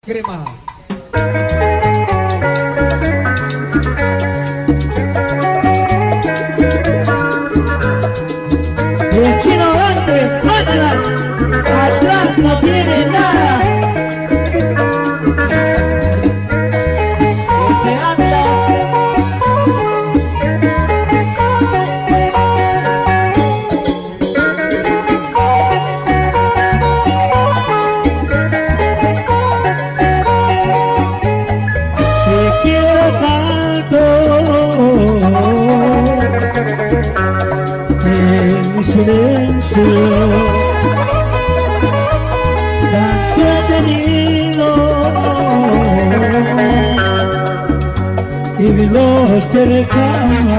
Crema. El chino grande, atrás, atrás no tiene nada. Ese Atlas. Te quiero tanto. En mi silencio tanto he tenido y mi voz te reclama.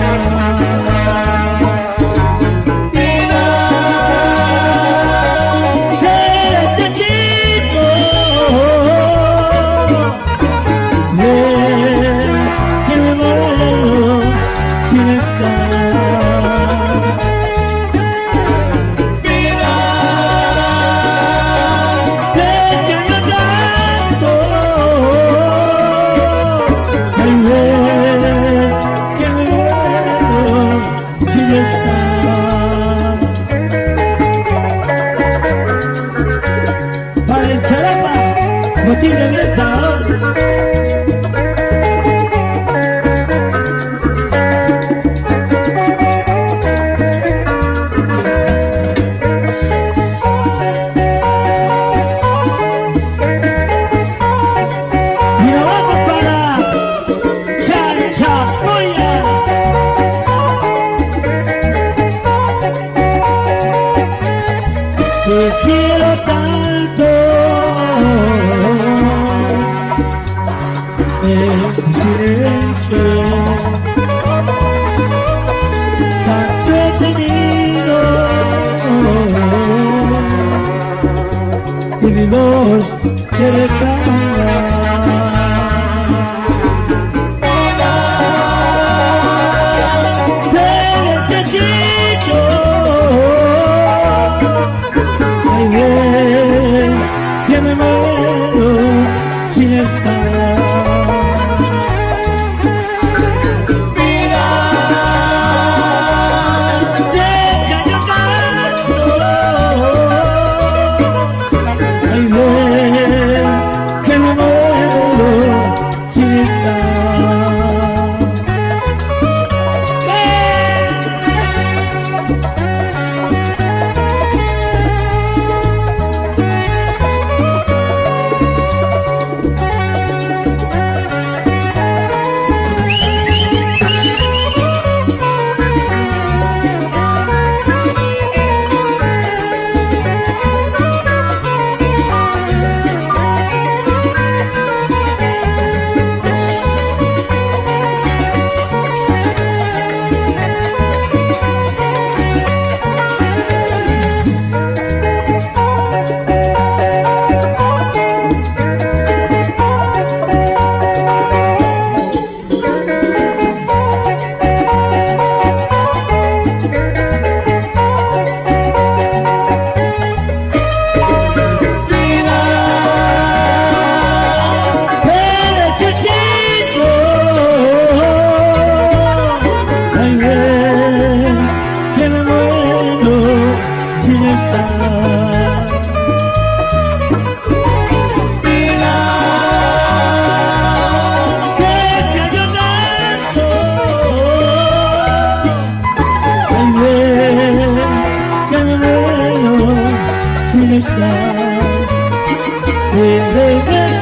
Vida de este chico, que me muero sin estar. Para el Charapa no tiene bien sabor. Y nos vamos para Chachapoya. Te quiero tanto en silencio, tanto he tenido y mi voz te reclama. Que me muero sin estar. Vida, deja yo canto. Ay, ven, que me muero sin estar.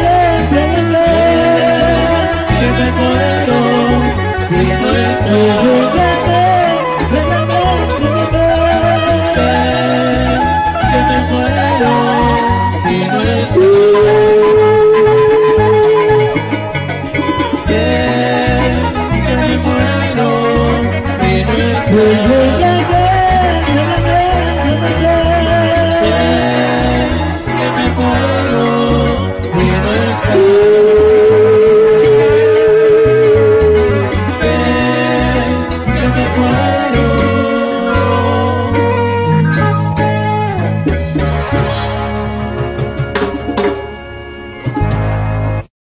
Que me muero si no estoy.